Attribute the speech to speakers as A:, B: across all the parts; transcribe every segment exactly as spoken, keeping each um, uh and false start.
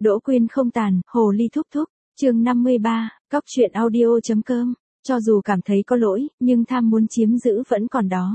A: Đỗ Quyên không tàn, hồ ly thúc thúc, chương năm mươi ba, cóc truyện audio.com, cho dù cảm thấy có lỗi, nhưng tham muốn chiếm giữ vẫn còn đó.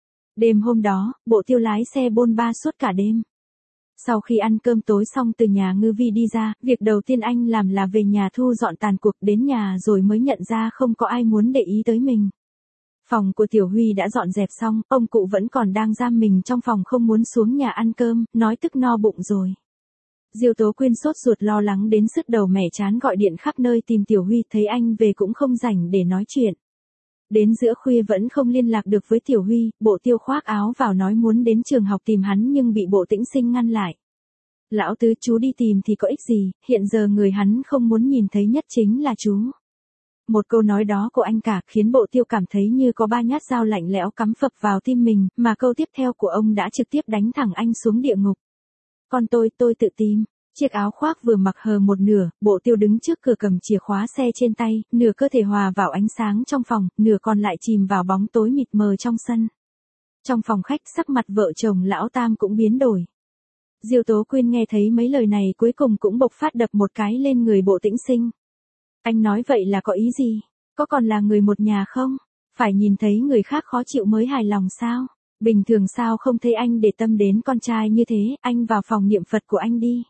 A: Đêm hôm đó, Bộ Tiêu lái xe bôn ba suốt cả đêm. Sau khi ăn cơm tối xong từ nhà Ngư Vi đi ra, việc đầu tiên anh làm là về nhà thu dọn tàn cuộc, đến nhà rồi mới nhận ra không có ai muốn để ý tới mình. Phòng của Tiểu Huy đã dọn dẹp xong, ông cụ vẫn còn đang giam mình trong phòng không muốn xuống nhà ăn cơm, nói tức no bụng rồi. Diêu Tố Quyên sốt ruột lo lắng đến sứt đầu mẻ chán gọi điện khắp nơi tìm Tiểu Huy, thấy anh về cũng không rảnh để nói chuyện. Đến giữa khuya vẫn không liên lạc được với Tiểu Huy, Bộ Tiêu khoác áo vào nói muốn đến trường học tìm hắn nhưng bị Bộ Tĩnh Sinh ngăn lại. Lão tứ, chú đi tìm thì có ích gì, hiện giờ người hắn không muốn nhìn thấy nhất chính là chú. Một câu nói đó của anh cả khiến Bộ Tiêu cảm thấy như có ba nhát dao lạnh lẽo cắm phập vào tim mình, mà câu tiếp theo của ông đã trực tiếp đánh thẳng anh xuống địa ngục. Còn tôi, tôi tự tìm. Chiếc áo khoác vừa mặc hờ một nửa, Bộ Tiêu đứng trước cửa cầm chìa khóa xe trên tay, nửa cơ thể hòa vào ánh sáng trong phòng, nửa còn lại chìm vào bóng tối mịt mờ trong sân. Trong phòng khách, sắc mặt vợ chồng lão Tam cũng biến đổi. Diêu Tố Quyên nghe thấy mấy lời này cuối cùng cũng bộc phát đập một cái lên người Bộ Tĩnh Sinh. Anh nói vậy là có ý gì? Có còn là người một nhà không? Phải nhìn thấy người khác khó chịu mới hài lòng sao? Bình thường sao không thấy anh để tâm đến con trai như thế, anh vào phòng niệm Phật của anh đi.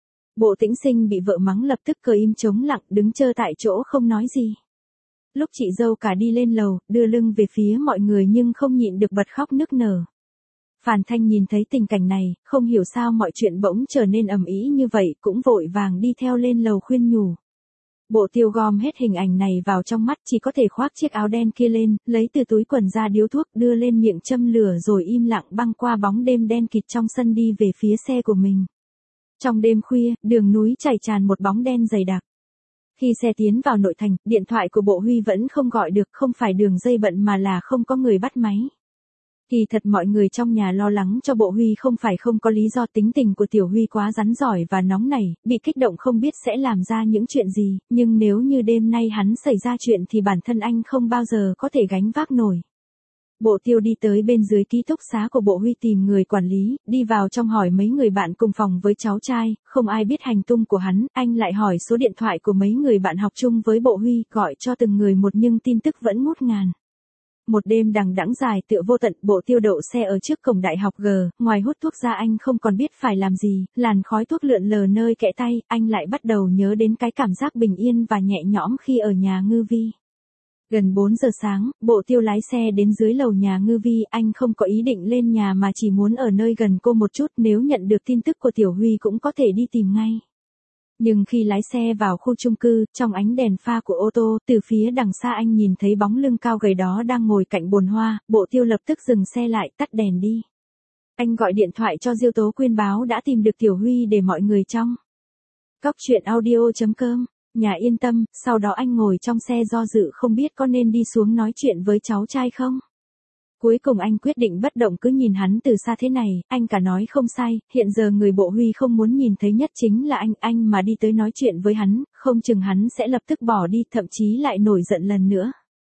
A: Bộ Tĩnh Sinh bị vợ mắng lập tức cờ im chống lặng đứng chơ tại chỗ không nói gì. Lúc chị dâu cả đi lên lầu, đưa lưng về phía mọi người nhưng không nhịn được bật khóc nức nở. Phàn Thanh nhìn thấy tình cảnh này, không hiểu sao mọi chuyện bỗng trở nên ầm ĩ như vậy, cũng vội vàng đi theo lên lầu khuyên nhủ. Bộ Tiêu gom hết hình ảnh này vào trong mắt, chỉ có thể khoác chiếc áo đen kia lên, lấy từ túi quần ra điếu thuốc đưa lên miệng châm lửa rồi im lặng băng qua bóng đêm đen kịt trong sân đi về phía xe của mình. Trong đêm khuya, đường núi chảy tràn một bóng đen dày đặc. Khi xe tiến vào nội thành, điện thoại của Bộ Huy vẫn không gọi được, không phải đường dây bận mà là không có người bắt máy. Thì thật mọi người trong nhà lo lắng cho Bộ Huy không phải không có lý do, tính tình của Tiểu Huy quá rắn giỏi và nóng nảy, bị kích động không biết sẽ làm ra những chuyện gì, nhưng nếu như đêm nay hắn xảy ra chuyện thì bản thân anh không bao giờ có thể gánh vác nổi. Bộ Tiêu đi tới bên dưới ký túc xá của Bộ Huy tìm người quản lý, đi vào trong hỏi mấy người bạn cùng phòng với cháu trai, không ai biết hành tung của hắn, anh lại hỏi số điện thoại của mấy người bạn học chung với Bộ Huy, gọi cho từng người một nhưng tin tức vẫn ngút ngàn. Một đêm đằng đẵng dài tựa vô tận, Bộ Tiêu đậu xe ở trước cổng đại học G, ngoài hút thuốc ra anh không còn biết phải làm gì, làn khói thuốc lượn lờ nơi kẽ tay, anh lại bắt đầu nhớ đến cái cảm giác bình yên và nhẹ nhõm khi ở nhà Ngư Vi. Gần bốn giờ sáng, Bộ Tiêu lái xe đến dưới lầu nhà Ngư Vi, anh không có ý định lên nhà mà chỉ muốn ở nơi gần cô một chút, nếu nhận được tin tức của Tiểu Huy cũng có thể đi tìm ngay. Nhưng khi lái xe vào khu chung cư, trong ánh đèn pha của ô tô, từ phía đằng xa anh nhìn thấy bóng lưng cao gầy đó đang ngồi cạnh bồn hoa, Bộ Tiêu lập tức dừng xe lại, tắt đèn đi. Anh gọi điện thoại cho Diêu Tố Quyên báo đã tìm được Tiểu Huy để mọi người trong cóc truyện audio.com, nhà yên tâm, sau đó anh ngồi trong xe do dự không biết có nên đi xuống nói chuyện với cháu trai không. Cuối cùng anh quyết định bất động cứ nhìn hắn từ xa thế này, anh cả nói không sai, hiện giờ người Bộ Huy không muốn nhìn thấy nhất chính là anh, anh mà đi tới nói chuyện với hắn, không chừng hắn sẽ lập tức bỏ đi, thậm chí lại nổi giận lần nữa.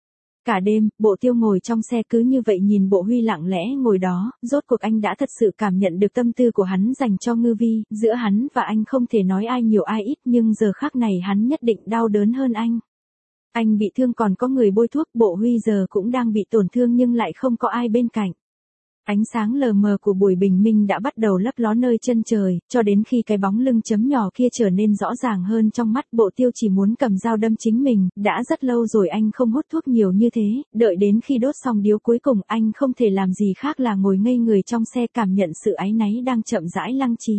A: Cả đêm, Bộ Tiêu ngồi trong xe cứ như vậy nhìn Bộ Huy lặng lẽ ngồi đó, rốt cuộc anh đã thật sự cảm nhận được tâm tư của hắn dành cho Ngư Vi, giữa hắn và anh không thể nói ai nhiều ai ít nhưng giờ khắc này hắn nhất định đau đớn hơn anh. Anh bị thương còn có người bôi thuốc, Bộ Huy giờ cũng đang bị tổn thương nhưng lại không có ai bên cạnh. Ánh sáng lờ mờ của buổi bình minh đã bắt đầu lấp ló nơi chân trời, cho đến khi cái bóng lưng chấm nhỏ kia trở nên rõ ràng hơn trong mắt, Bộ Tiêu chỉ muốn cầm dao đâm chính mình, đã rất lâu rồi anh không hút thuốc nhiều như thế, đợi đến khi đốt xong điếu cuối cùng anh không thể làm gì khác là ngồi ngây người trong xe cảm nhận sự áy náy đang chậm rãi lăng trì.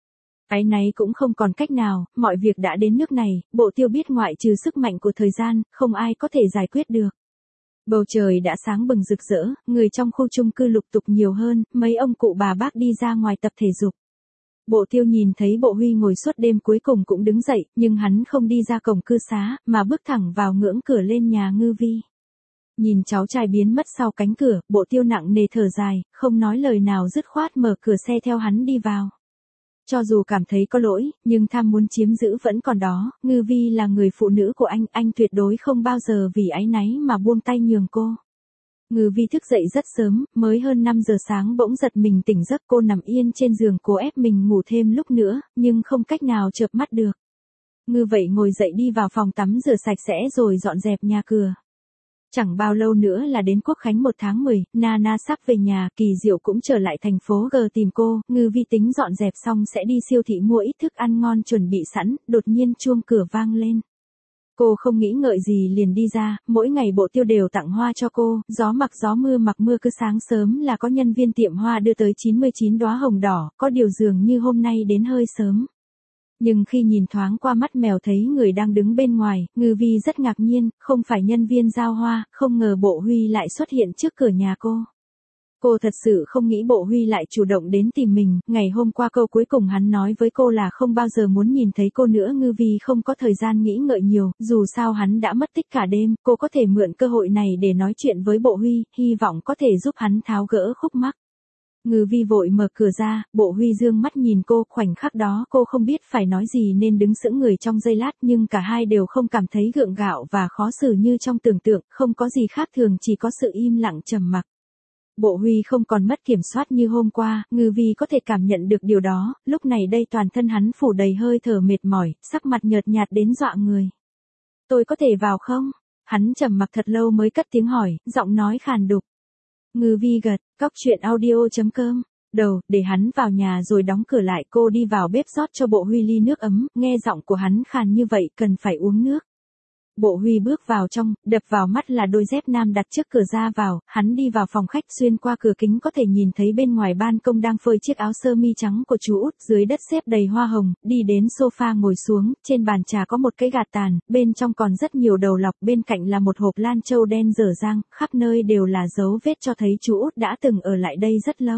A: Áy náy cũng không còn cách nào, mọi việc đã đến nước này, Bộ Tiêu biết ngoại trừ sức mạnh của thời gian, không ai có thể giải quyết được. Bầu trời đã sáng bừng rực rỡ, người trong khu chung cư lục tục nhiều hơn, mấy ông cụ bà bác đi ra ngoài tập thể dục. Bộ Tiêu nhìn thấy Bộ Huy ngồi suốt đêm cuối cùng cũng đứng dậy, nhưng hắn không đi ra cổng cư xá, mà bước thẳng vào ngưỡng cửa lên nhà Ngư Vi. Nhìn cháu trai biến mất sau cánh cửa, Bộ Tiêu nặng nề thở dài, không nói lời nào dứt khoát mở cửa xe theo hắn đi vào. Cho dù cảm thấy có lỗi, nhưng tham muốn chiếm giữ vẫn còn đó, Ngư Vi là người phụ nữ của anh, anh tuyệt đối không bao giờ vì áy náy mà buông tay nhường cô. Ngư Vi thức dậy rất sớm, mới hơn năm giờ sáng bỗng giật mình tỉnh giấc, cô nằm yên trên giường cố ép mình ngủ thêm lúc nữa, nhưng không cách nào chợp mắt được. Ngư vậy ngồi dậy đi vào phòng tắm rửa sạch sẽ rồi dọn dẹp nhà cửa. Chẳng bao lâu nữa là đến Quốc khánh một tháng mười, Nana sắp về nhà, Kỳ Diệu cũng trở lại thành phố G tìm cô, Ngư Vi tính dọn dẹp xong sẽ đi siêu thị mua ít thức ăn ngon chuẩn bị sẵn, đột nhiên chuông cửa vang lên. Cô không nghĩ ngợi gì liền đi ra, mỗi ngày Bộ Tiêu đều tặng hoa cho cô, gió mặc gió mưa mặc mưa cứ sáng sớm là có nhân viên tiệm hoa đưa tới chín mươi chín đóa hồng đỏ, có điều dường như hôm nay đến hơi sớm. Nhưng khi nhìn thoáng qua mắt mèo thấy người đang đứng bên ngoài, Ngư Vi rất ngạc nhiên, không phải nhân viên giao hoa, không ngờ Bộ Huy lại xuất hiện trước cửa nhà cô. Cô thật sự không nghĩ Bộ Huy lại chủ động đến tìm mình, ngày hôm qua câu cuối cùng hắn nói với cô là không bao giờ muốn nhìn thấy cô nữa. Ngư Vi không có thời gian nghĩ ngợi nhiều, dù sao hắn đã mất tích cả đêm, cô có thể mượn cơ hội này để nói chuyện với Bộ Huy, hy vọng có thể giúp hắn tháo gỡ khúc mắc. Ngư Vi vội mở cửa ra, Bộ Huy dương mắt nhìn cô, khoảnh khắc đó cô không biết phải nói gì nên đứng sững người trong giây lát, nhưng cả hai đều không cảm thấy gượng gạo và khó xử như trong tưởng tượng, không có gì khác thường, chỉ có sự im lặng trầm mặc. Bộ Huy không còn mất kiểm soát như hôm qua, Ngư Vi có thể cảm nhận được điều đó, lúc này đây toàn thân hắn phủ đầy hơi thở mệt mỏi, sắc mặt nhợt nhạt đến dọa người. Tôi có thể vào không? Hắn trầm mặc thật lâu mới cất tiếng hỏi, giọng nói khàn đục. Ngư Vi gật, cóc truyện audio chấm com. Đầu, để hắn vào nhà rồi đóng cửa lại, cô đi vào bếp rót cho Bộ Huy ly nước ấm, nghe giọng của hắn khàn như vậy, cần phải uống nước. Bộ Huy bước vào trong, đập vào mắt là đôi dép nam đặt trước cửa ra vào, hắn đi vào phòng khách, xuyên qua cửa kính có thể nhìn thấy bên ngoài ban công đang phơi chiếc áo sơ mi trắng của chú út, dưới đất xếp đầy hoa hồng, đi đến sofa ngồi xuống, trên bàn trà có một cái gạt tàn, bên trong còn rất nhiều đầu lọc, bên cạnh là một hộp lan châu đen dở dang, khắp nơi đều là dấu vết cho thấy chú út đã từng ở lại đây rất lâu.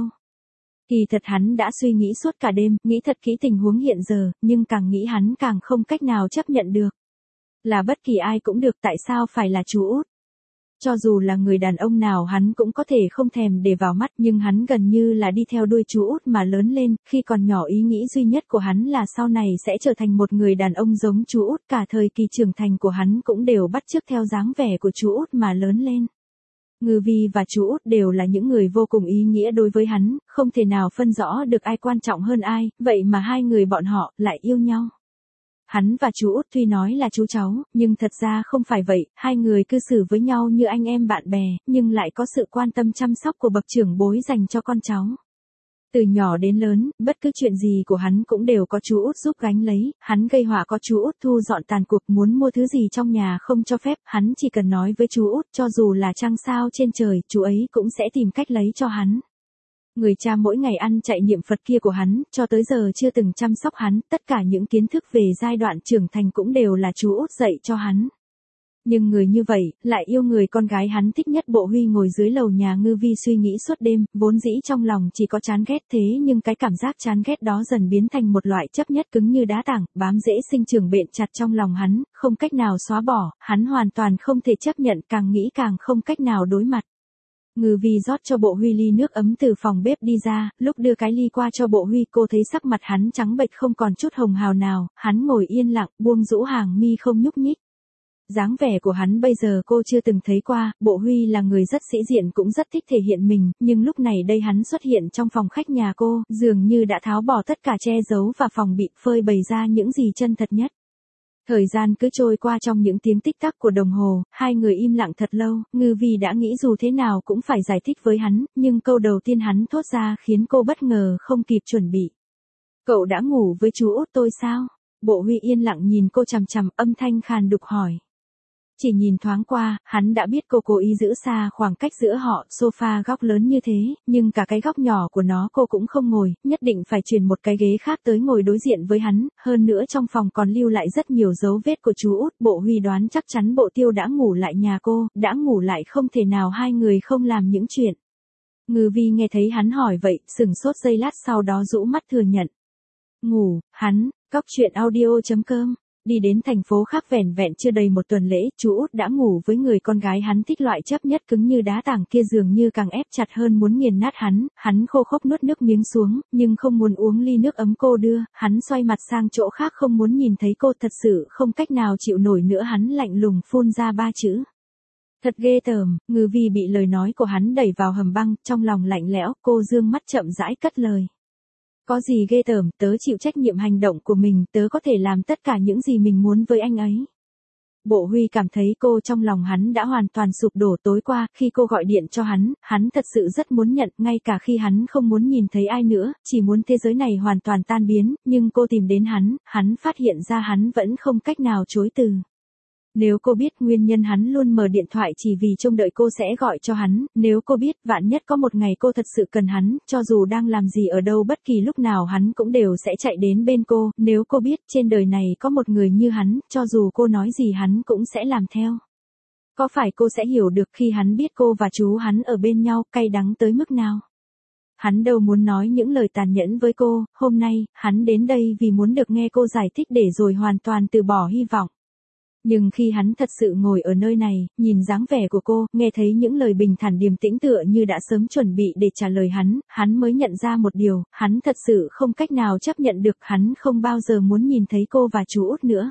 A: Kỳ thật hắn đã suy nghĩ suốt cả đêm, nghĩ thật kỹ tình huống hiện giờ, nhưng càng nghĩ hắn càng không cách nào chấp nhận được. Là bất kỳ ai cũng được, tại sao phải là chú út? Cho dù là người đàn ông nào hắn cũng có thể không thèm để vào mắt, nhưng hắn gần như là đi theo đuôi chú út mà lớn lên, khi còn nhỏ ý nghĩ duy nhất của hắn là sau này sẽ trở thành một người đàn ông giống chú út, cả thời kỳ trưởng thành của hắn cũng đều bắt chước theo dáng vẻ của chú út mà lớn lên. Ngư Vi và chú út đều là những người vô cùng ý nghĩa đối với hắn, không thể nào phân rõ được ai quan trọng hơn ai, vậy mà hai người bọn họ lại yêu nhau. Hắn và chú út tuy nói là chú cháu, nhưng thật ra không phải vậy, hai người cư xử với nhau như anh em bạn bè, nhưng lại có sự quan tâm chăm sóc của bậc trưởng bối dành cho con cháu. Từ nhỏ đến lớn, bất cứ chuyện gì của hắn cũng đều có chú út giúp gánh lấy, hắn gây họa có chú út thu dọn tàn cuộc, muốn mua thứ gì trong nhà không cho phép, hắn chỉ cần nói với chú út, cho dù là trăng sao trên trời, chú ấy cũng sẽ tìm cách lấy cho hắn. Người cha mỗi ngày ăn chạy niệm Phật kia của hắn, cho tới giờ chưa từng chăm sóc hắn, tất cả những kiến thức về giai đoạn trưởng thành cũng đều là chú út dạy cho hắn. Nhưng người như vậy, lại yêu người con gái hắn thích nhất. Bộ Huy ngồi dưới lầu nhà Ngư Vi suy nghĩ suốt đêm, vốn dĩ trong lòng chỉ có chán ghét, thế nhưng cái cảm giác chán ghét đó dần biến thành một loại chấp nhất cứng như đá tảng, bám dễ sinh trưởng bện chặt trong lòng hắn, không cách nào xóa bỏ, hắn hoàn toàn không thể chấp nhận, càng nghĩ càng không cách nào đối mặt. Ngư Vi rót cho Bộ Huy ly nước ấm từ phòng bếp đi ra, lúc đưa cái ly qua cho Bộ Huy cô thấy sắc mặt hắn trắng bệch không còn chút hồng hào nào, hắn ngồi yên lặng, buông rũ hàng mi không nhúc nhích. Dáng vẻ của hắn bây giờ cô chưa từng thấy qua, Bộ Huy là người rất sĩ diện cũng rất thích thể hiện mình, nhưng lúc này đây hắn xuất hiện trong phòng khách nhà cô, dường như đã tháo bỏ tất cả che giấu và phòng bị, phơi bày ra những gì chân thật nhất. Thời gian cứ trôi qua trong những tiếng tích tắc của đồng hồ, hai người im lặng thật lâu, Ngư Vi đã nghĩ dù thế nào cũng phải giải thích với hắn, nhưng câu đầu tiên hắn thốt ra khiến cô bất ngờ không kịp chuẩn bị. Cậu đã ngủ với chú út tôi sao? Bộ Huy yên lặng nhìn cô chằm chằm, âm thanh khàn đục hỏi. Chỉ nhìn thoáng qua, hắn đã biết cô cố ý giữ xa khoảng cách giữa họ, sofa góc lớn như thế, nhưng cả cái góc nhỏ của nó cô cũng không ngồi, nhất định phải chuyển một cái ghế khác tới ngồi đối diện với hắn, hơn nữa trong phòng còn lưu lại rất nhiều dấu vết của chú út. Bộ Huy đoán chắc chắn Bộ Tiêu đã ngủ lại nhà cô, đã ngủ lại không thể nào hai người không làm những chuyện. Ngư Vi nghe thấy hắn hỏi vậy, sừng sốt giây lát sau đó rũ mắt thừa nhận. Ngủ, hắn, cóc truyện audio chấm com. Đi đến thành phố khác vẻn vẹn chưa đầy một tuần lễ, chú út đã ngủ với người con gái hắn thích, loại chấp nhất cứng như đá tảng kia dường như càng ép chặt hơn muốn nghiền nát hắn, hắn khô khốc nuốt nước miếng xuống, nhưng không muốn uống ly nước ấm cô đưa, hắn xoay mặt sang chỗ khác không muốn nhìn thấy cô, thật sự không cách nào chịu nổi nữa, hắn lạnh lùng phun ra ba chữ. Thật ghê tởm, Ngư Vi bị lời nói của hắn đẩy vào hầm băng, trong lòng lạnh lẽo, cô dương mắt chậm rãi cất lời. Có gì ghê tởm, tớ chịu trách nhiệm hành động của mình, tớ có thể làm tất cả những gì mình muốn với anh ấy. Bộ Huy cảm thấy cô trong lòng hắn đã hoàn toàn sụp đổ. Tối qua, khi cô gọi điện cho hắn, hắn thật sự rất muốn nhận, ngay cả khi hắn không muốn nhìn thấy ai nữa, chỉ muốn thế giới này hoàn toàn tan biến, nhưng cô tìm đến hắn, hắn phát hiện ra hắn vẫn không cách nào chối từ. Nếu cô biết nguyên nhân hắn luôn mở điện thoại chỉ vì trông đợi cô sẽ gọi cho hắn, nếu cô biết vạn nhất có một ngày cô thật sự cần hắn, cho dù đang làm gì ở đâu bất kỳ lúc nào hắn cũng đều sẽ chạy đến bên cô, nếu cô biết trên đời này có một người như hắn, cho dù cô nói gì hắn cũng sẽ làm theo. Có phải cô sẽ hiểu được khi hắn biết cô và chú hắn ở bên nhau, cay đắng tới mức nào? Hắn đâu muốn nói những lời tàn nhẫn với cô, hôm nay, hắn đến đây vì muốn được nghe cô giải thích để rồi hoàn toàn từ bỏ hy vọng. Nhưng khi hắn thật sự ngồi ở nơi này, nhìn dáng vẻ của cô, nghe thấy những lời bình thản điềm tĩnh tựa như đã sớm chuẩn bị để trả lời hắn, hắn mới nhận ra một điều, hắn thật sự không cách nào chấp nhận được, hắn không bao giờ muốn nhìn thấy cô và chú Út nữa.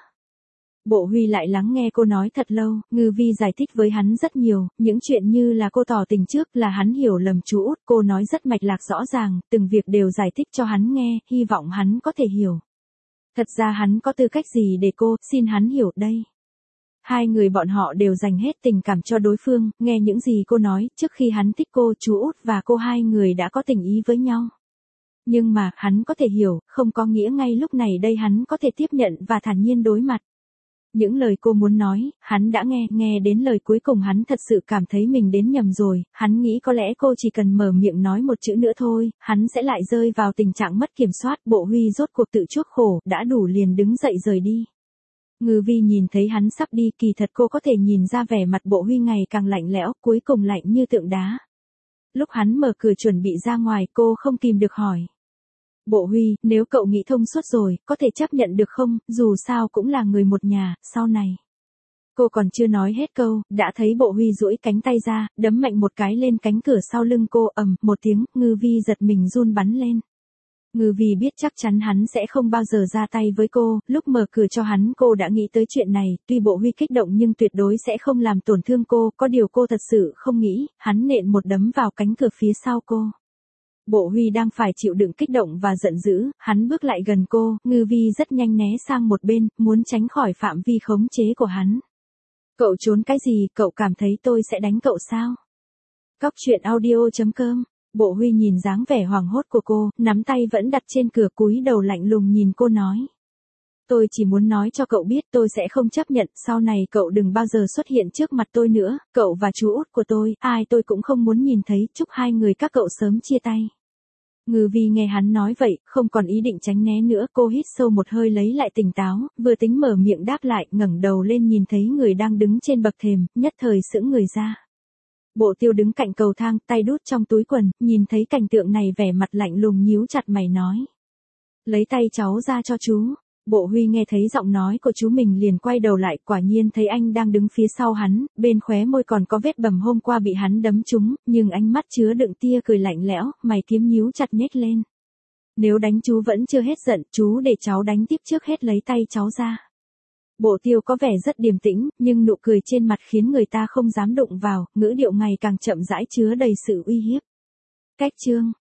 A: Bộ Huy lại lắng nghe cô nói thật lâu, Ngư Vi giải thích với hắn rất nhiều, những chuyện như là cô tỏ tình trước là hắn hiểu lầm chú Út, cô nói rất mạch lạc rõ ràng, từng việc đều giải thích cho hắn nghe, hy vọng hắn có thể hiểu. Thật ra hắn có tư cách gì để cô, xin hắn hiểu đây. Hai người bọn họ đều dành hết tình cảm cho đối phương, nghe những gì cô nói, trước khi hắn thích cô, chú Út và cô hai người đã có tình ý với nhau. Nhưng mà, hắn có thể hiểu, không có nghĩa ngay lúc này đây hắn có thể tiếp nhận và thản nhiên đối mặt. Những lời cô muốn nói, hắn đã nghe, nghe đến lời cuối cùng hắn thật sự cảm thấy mình đến nhầm rồi, hắn nghĩ có lẽ cô chỉ cần mở miệng nói một chữ nữa thôi, hắn sẽ lại rơi vào tình trạng mất kiểm soát, Bộ Huy rốt cuộc tự chuốc khổ, đã đủ liền đứng dậy rời đi. Ngư Vi nhìn thấy hắn sắp đi, kỳ thật cô có thể nhìn ra vẻ mặt Bộ Huy ngày càng lạnh lẽo, cuối cùng lạnh như tượng đá. Lúc hắn mở cửa chuẩn bị ra ngoài, cô không kìm được hỏi. Bộ Huy, nếu cậu nghĩ thông suốt rồi, có thể chấp nhận được không, dù sao cũng là người một nhà, sau này. Cô còn chưa nói hết câu, đã thấy Bộ Huy duỗi cánh tay ra, đấm mạnh một cái lên cánh cửa sau lưng cô, ầm, một tiếng, Ngư Vi giật mình run bắn lên. Ngư Vi biết chắc chắn hắn sẽ không bao giờ ra tay với cô, lúc mở cửa cho hắn cô đã nghĩ tới chuyện này, tuy Bộ Huy kích động nhưng tuyệt đối sẽ không làm tổn thương cô, có điều cô thật sự không nghĩ, hắn nện một đấm vào cánh cửa phía sau cô. Bộ Huy đang phải chịu đựng kích động và giận dữ, hắn bước lại gần cô, Ngư Vi rất nhanh né sang một bên, muốn tránh khỏi phạm vi khống chế của hắn. Cậu trốn cái gì, cậu cảm thấy tôi sẽ đánh cậu sao? Cóc truyện audio chấm com. Bộ Huy nhìn dáng vẻ hoảng hốt của cô, nắm tay vẫn đặt trên cửa, cúi đầu lạnh lùng nhìn cô nói. Tôi chỉ muốn nói cho cậu biết tôi sẽ không chấp nhận, sau này cậu đừng bao giờ xuất hiện trước mặt tôi nữa, cậu và chú Út của tôi, ai tôi cũng không muốn nhìn thấy, chúc hai người các cậu sớm chia tay. Ngư Vi nghe hắn nói vậy, không còn ý định tránh né nữa, cô hít sâu một hơi lấy lại tỉnh táo, vừa tính mở miệng đáp lại, ngẩng đầu lên nhìn thấy người đang đứng trên bậc thềm, nhất thời sững người ra. Bộ Tiêu đứng cạnh cầu thang, tay đút trong túi quần, nhìn thấy cảnh tượng này vẻ mặt lạnh lùng nhíu chặt mày nói. Lấy tay cháu ra cho chú. Bộ Huy nghe thấy giọng nói của chú mình liền quay đầu lại, quả nhiên thấy anh đang đứng phía sau hắn, bên khóe môi còn có vết bầm hôm qua bị hắn đấm trúng, nhưng ánh mắt chứa đựng tia cười lạnh lẽo, mày kiếm nhíu chặt nhếch lên. Nếu đánh chú vẫn chưa hết giận, chú để cháu đánh tiếp trước hết, lấy tay cháu ra. Bộ Tiêu có vẻ rất điềm tĩnh, nhưng nụ cười trên mặt khiến người ta không dám đụng vào, ngữ điệu ngày càng chậm rãi chứa đầy sự uy hiếp. Cách chương